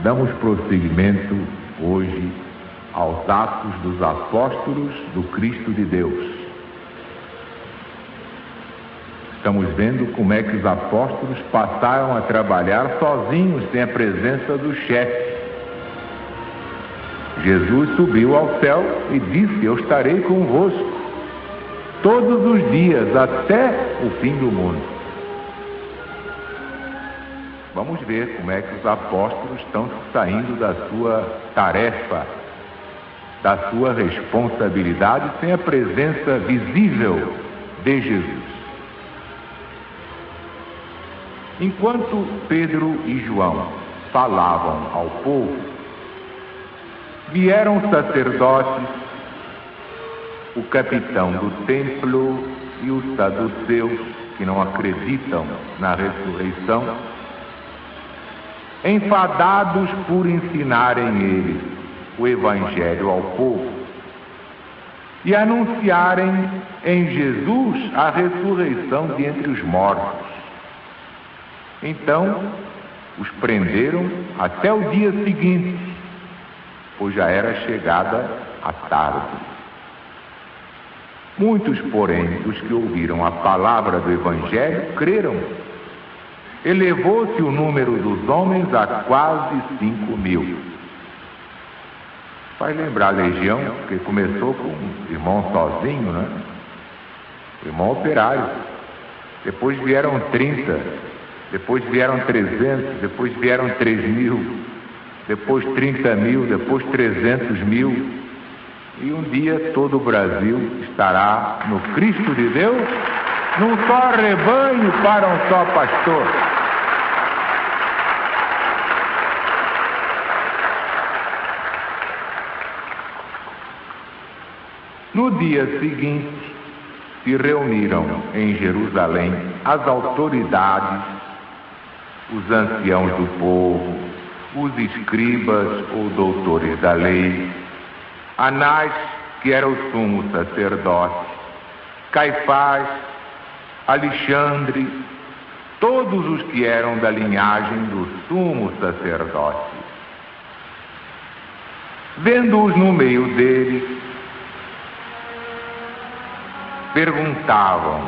Damos prosseguimento hoje aos Atos dos Apóstolos do Cristo de Deus. Estamos vendo como é que os apóstolos passaram a trabalhar sozinhos, sem a presença do chefe. Jesus subiu ao céu e disse: eu estarei convosco todos os dias até o fim do mundo. Vamos ver como é que os apóstolos estão saindo da sua tarefa, da sua responsabilidade, sem a presença visível de Jesus. Enquanto Pedro e João falavam ao povo, vieram os sacerdotes, o capitão do templo e os saduceus, que não acreditam na ressurreição, enfadados por ensinarem eles o Evangelho ao povo e anunciarem em Jesus a ressurreição de entre os mortos. Então, os prenderam até o dia seguinte, pois já era chegada a tarde. Muitos, porém, dos que ouviram a palavra do Evangelho, creram. Elevou-se o número dos homens a quase 5.000. Faz lembrar a legião, que começou com um irmão sozinho, né? Irmão operário. Depois vieram 30, depois vieram 300, depois vieram 3.000, depois 30.000, depois 300.000. E um dia todo o Brasil estará no Cristo de Deus, num só rebanho para um só pastor. No dia seguinte, se reuniram em Jerusalém as autoridades, os anciãos do povo, os escribas ou doutores da lei, Anás, que era o sumo sacerdote, Caifás, Alexandre, todos os que eram da linhagem do sumo sacerdote. Vendo-os no meio deles, perguntavam: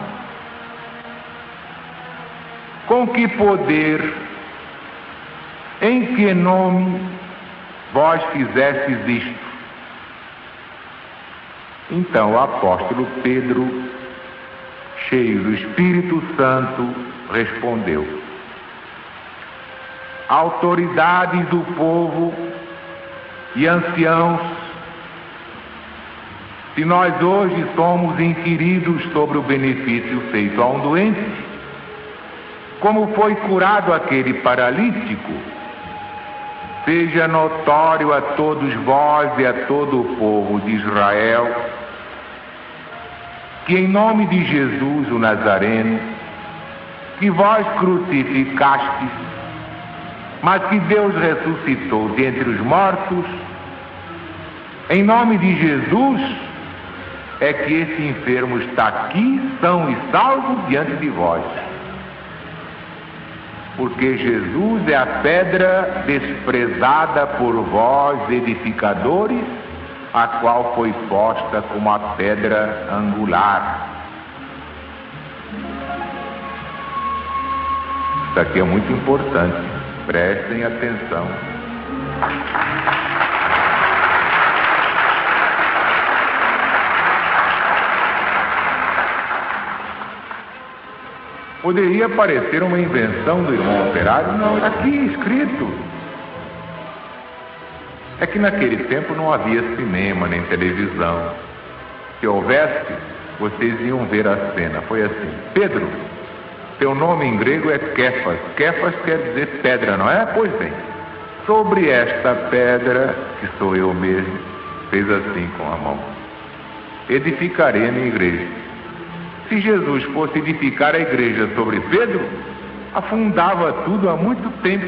com que poder, em que nome vós fizestes isto? Então o apóstolo Pedro, cheio do Espírito Santo, respondeu: autoridades do povo e anciãos, se nós hoje somos inquiridos sobre o benefício feito a um doente, como foi curado aquele paralítico, seja notório a todos vós e a todo o povo de Israel, que em nome de Jesus o Nazareno, que vós crucificastes, mas que Deus ressuscitou dentre os mortos, em nome de Jesus é que esse enfermo está aqui, são e salvo diante de vós. Porque Jesus é a pedra desprezada por vós, edificadores, a qual foi posta como a pedra angular. Isso aqui é muito importante, prestem atenção. Poderia parecer uma invenção do irmão operário? Não, está aqui escrito. É que naquele tempo não havia cinema nem televisão. Se houvesse, vocês iam ver a cena. Foi assim: Pedro, teu nome em grego é Kéfas. Kéfas quer dizer pedra, não é? Pois bem, sobre esta pedra, que sou eu mesmo, fez assim com a mão, edificarei a minha igreja. Se Jesus fosse edificar a igreja sobre Pedro, afundava tudo há muito tempo.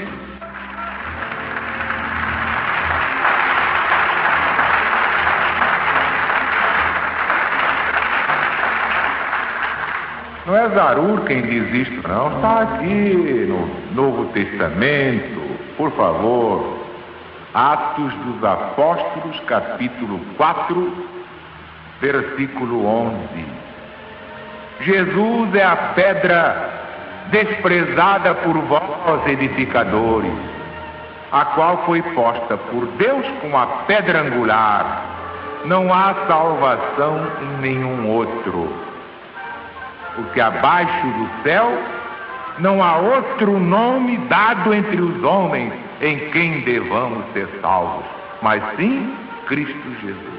Não é Zarur quem diz isto, não. Está aqui no Novo Testamento, por favor. Atos dos Apóstolos, capítulo 4, versículo 11. Jesus é a pedra desprezada por vós, edificadores, a qual foi posta por Deus como a pedra angular. Não há salvação em nenhum outro, porque abaixo do céu não há outro nome dado entre os homens em quem devamos ser salvos, mas sim Cristo Jesus.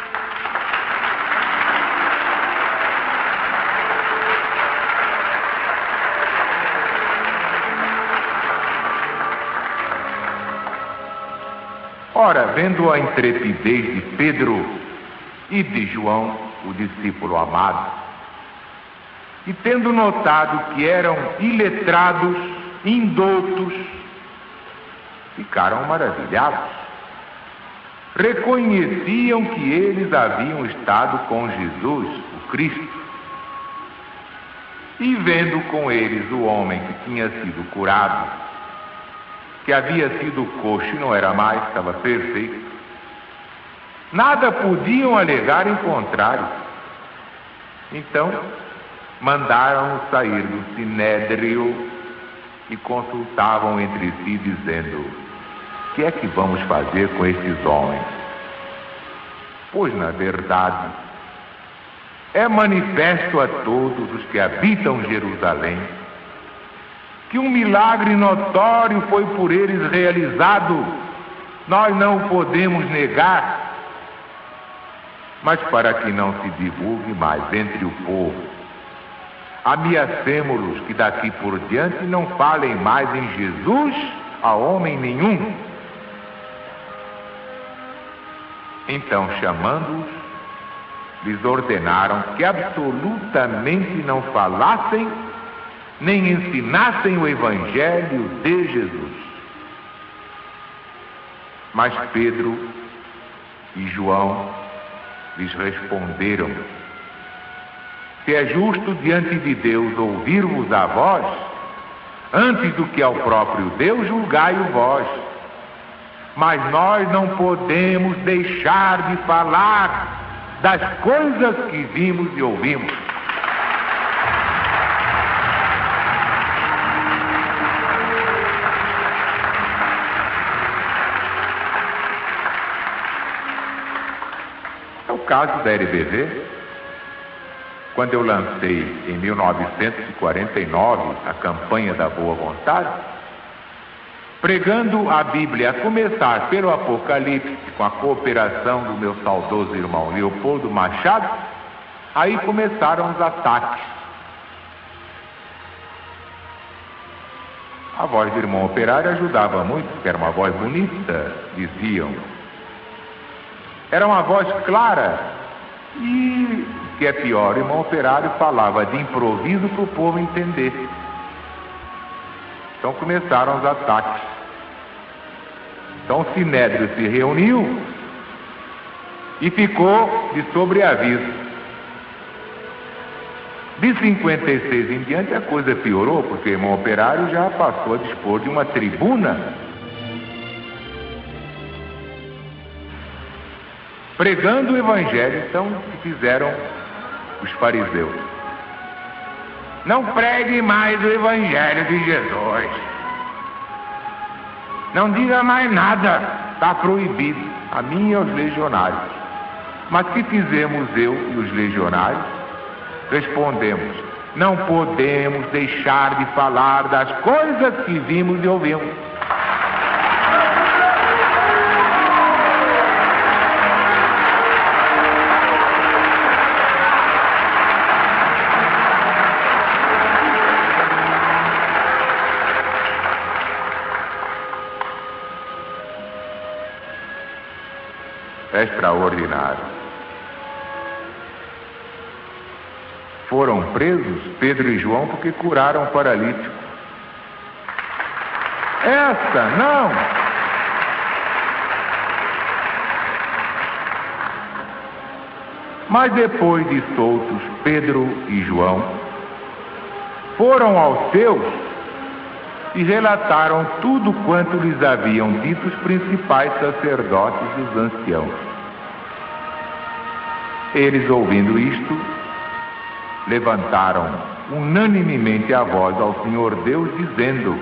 Ora, vendo a intrepidez de Pedro e de João, o discípulo amado, e tendo notado que eram iletrados, indoutos, ficaram maravilhados. Reconheciam que eles haviam estado com Jesus, o Cristo. E vendo com eles o homem que tinha sido curado, que havia sido coxo e não era mais, estava perfeito, nada podiam alegar em contrário. Então, mandaram-no sair do sinédrio e consultavam entre si, dizendo: o que é que vamos fazer com estes homens? Pois, na verdade, é manifesto a todos os que habitam Jerusalém que um milagre notório foi por eles realizado. Nós não o podemos negar, mas para que não se divulgue mais entre o povo, ameacemo-los que daqui por diante não falem mais em Jesus a homem nenhum. Então, chamando-os, lhes ordenaram que absolutamente não falassem nem ensinassem o Evangelho de Jesus. Mas Pedro e João lhes responderam: se é justo diante de Deus ouvir-vos a vós, antes do que ao próprio Deus, julgai-o vós. Mas nós não podemos deixar de falar das coisas que vimos e ouvimos. É o caso da LBV. Quando eu lancei em 1949 a campanha da Boa Vontade, pregando a Bíblia, a começar pelo Apocalipse, com a cooperação do meu saudoso irmão Leopoldo Machado, aí começaram os ataques. A voz do irmão operário ajudava muito, porque era uma voz bonita, diziam. Era uma voz clara e, o que é pior, o irmão operário falava de improviso para o povo entender. Então começaram os ataques. Então o Sinédrio se reuniu e ficou de sobreaviso. De 56 em diante a coisa piorou, porque o irmão operário já passou a dispor de uma tribuna pregando o Evangelho. Então que fizeram os fariseus: não pregue mais o Evangelho de Jesus. Não diga mais nada, está proibido, a mim e aos legionários. Mas que fizemos eu e os legionários? Respondemos: não podemos deixar de falar das coisas que vimos e ouvimos. É extraordinário. Foram presos Pedro e João porque curaram o paralítico. Essa não. Mas depois de soltos Pedro e João, foram aos seus e relataram tudo quanto lhes haviam dito os principais sacerdotes e os anciãos. Eles, ouvindo isto, levantaram unanimemente a voz ao Senhor Deus, dizendo: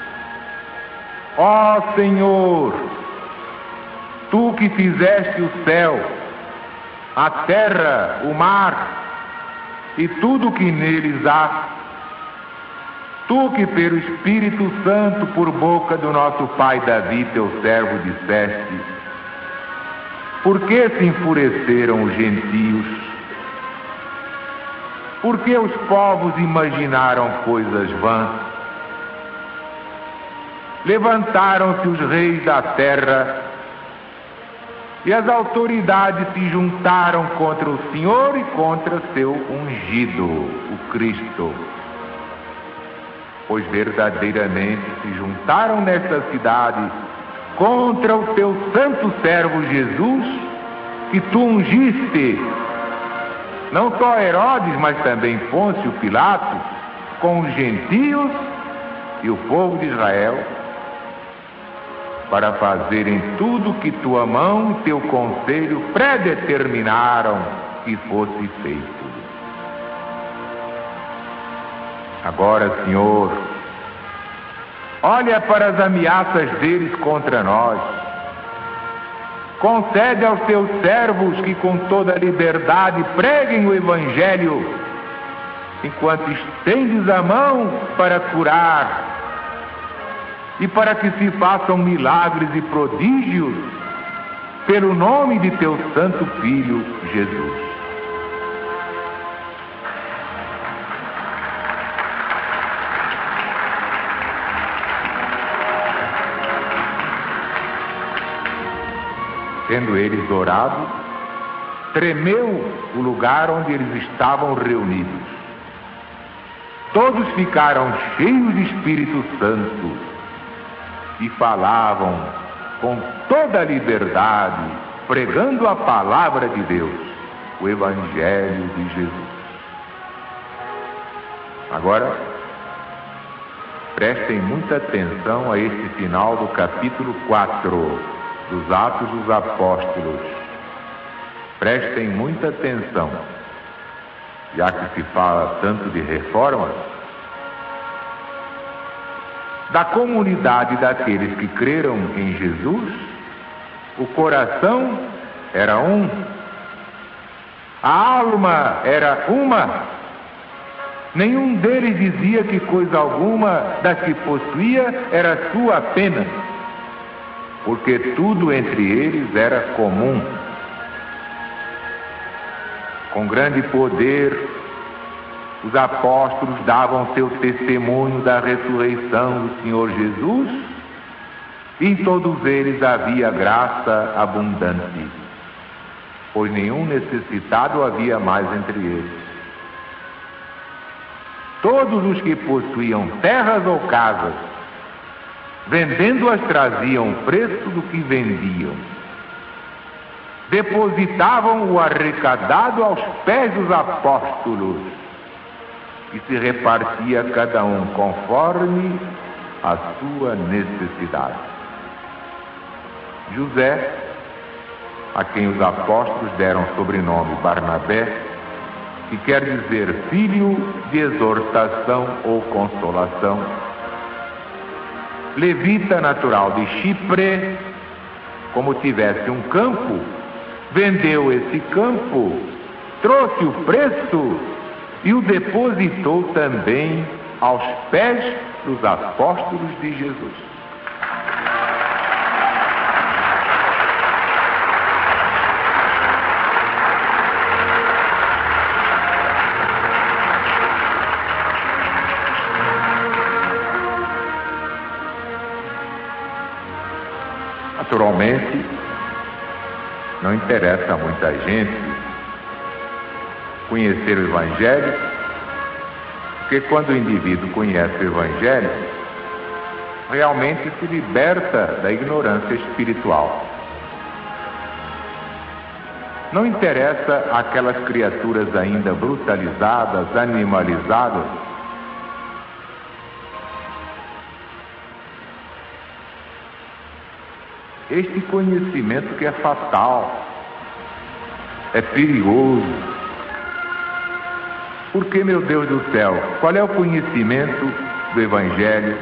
Ó Senhor, Tu que fizeste o céu, a terra, o mar e tudo o que neles há, Tu que pelo Espírito Santo, por boca do nosso pai Davi, teu servo, disseste: por que se enfureceram os gentios? Por que os povos imaginaram coisas vãs? Levantaram-se os reis da terra e as autoridades se juntaram contra o Senhor e contra seu ungido, o Cristo. Pois verdadeiramente se juntaram nesta cidade contra o teu santo servo Jesus, que tu ungiste, não só Herodes, mas também Pôncio Pilato, com os gentios e o povo de Israel, para fazerem tudo que tua mão e teu conselho predeterminaram que fosse feito. Agora, Senhor, olha para as ameaças deles contra nós. Concede aos teus servos que com toda liberdade preguem o Evangelho, enquanto estendes a mão para curar e para que se façam milagres e prodígios pelo nome de teu santo Filho, Jesus. Tendo eles orado, tremeu o lugar onde eles estavam reunidos. Todos ficaram cheios de Espírito Santo e falavam com toda a liberdade, pregando a palavra de Deus, o Evangelho de Jesus. Agora, prestem muita atenção a este final do capítulo 4 dos Atos dos Apóstolos. Prestem muita atenção, já que se fala tanto de reforma. Da comunidade daqueles que creram em Jesus, o coração era um, a alma era uma. Nenhum deles dizia que coisa alguma das que possuía era sua apenas, porque tudo entre eles era comum. Com grande poder, os apóstolos davam seu testemunho da ressurreição do Senhor Jesus, e em todos eles havia graça abundante, pois nenhum necessitado havia mais entre eles. Todos os que possuíam terras ou casas, vendendo-as, traziam o preço do que vendiam. Depositavam o arrecadado aos pés dos apóstolos e se repartia cada um conforme a sua necessidade. José, a quem os apóstolos deram o sobrenome Barnabé, que quer dizer filho de exortação ou consolação, levita natural de Chipre, como tivesse um campo, vendeu esse campo, trouxe o preço e o depositou também aos pés dos apóstolos de Jesus. Naturalmente, não interessa a muita gente conhecer o Evangelho, porque quando o indivíduo conhece o Evangelho, realmente se liberta da ignorância espiritual. Não interessa aquelas criaturas ainda brutalizadas, animalizadas, Este conhecimento que é fatal, é perigoso. Porque, meu Deus do céu, qual é o conhecimento do Evangelho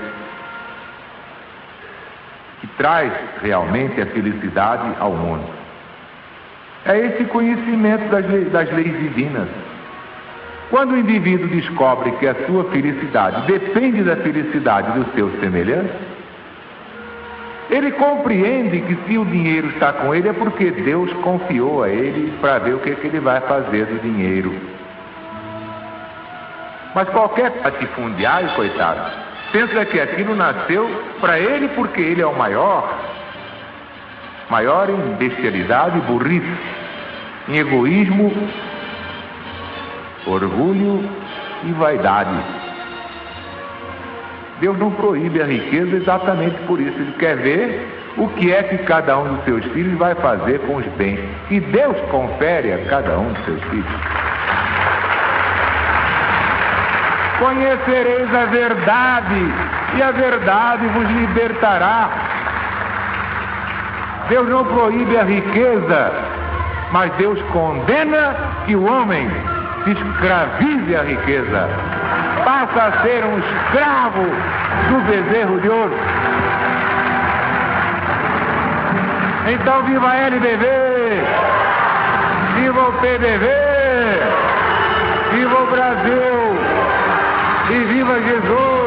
que traz realmente a felicidade ao mundo? É esse conhecimento das leis divinas. Quando o indivíduo descobre que a sua felicidade depende da felicidade do seu semelhante, ele compreende que se o dinheiro está com ele é porque Deus confiou a ele para ver o que ele vai fazer do dinheiro. Mas qualquer latifundiário, coitado, pensa que aquilo nasceu para ele porque ele é o maior em bestialidade e burrice, em egoísmo, orgulho e vaidade. Deus não proíbe a riqueza exatamente por isso. Ele quer ver o que é que cada um dos seus filhos vai fazer com os bens que Deus confere a cada um dos seus filhos. Conhecereis a verdade, e a verdade vos libertará. Deus não proíbe a riqueza, mas Deus condena que o homem se escravize à riqueza, passa a ser um escravo do bezerro de ouro. Então viva a LBV, viva o PDV, viva o Brasil e viva Jesus!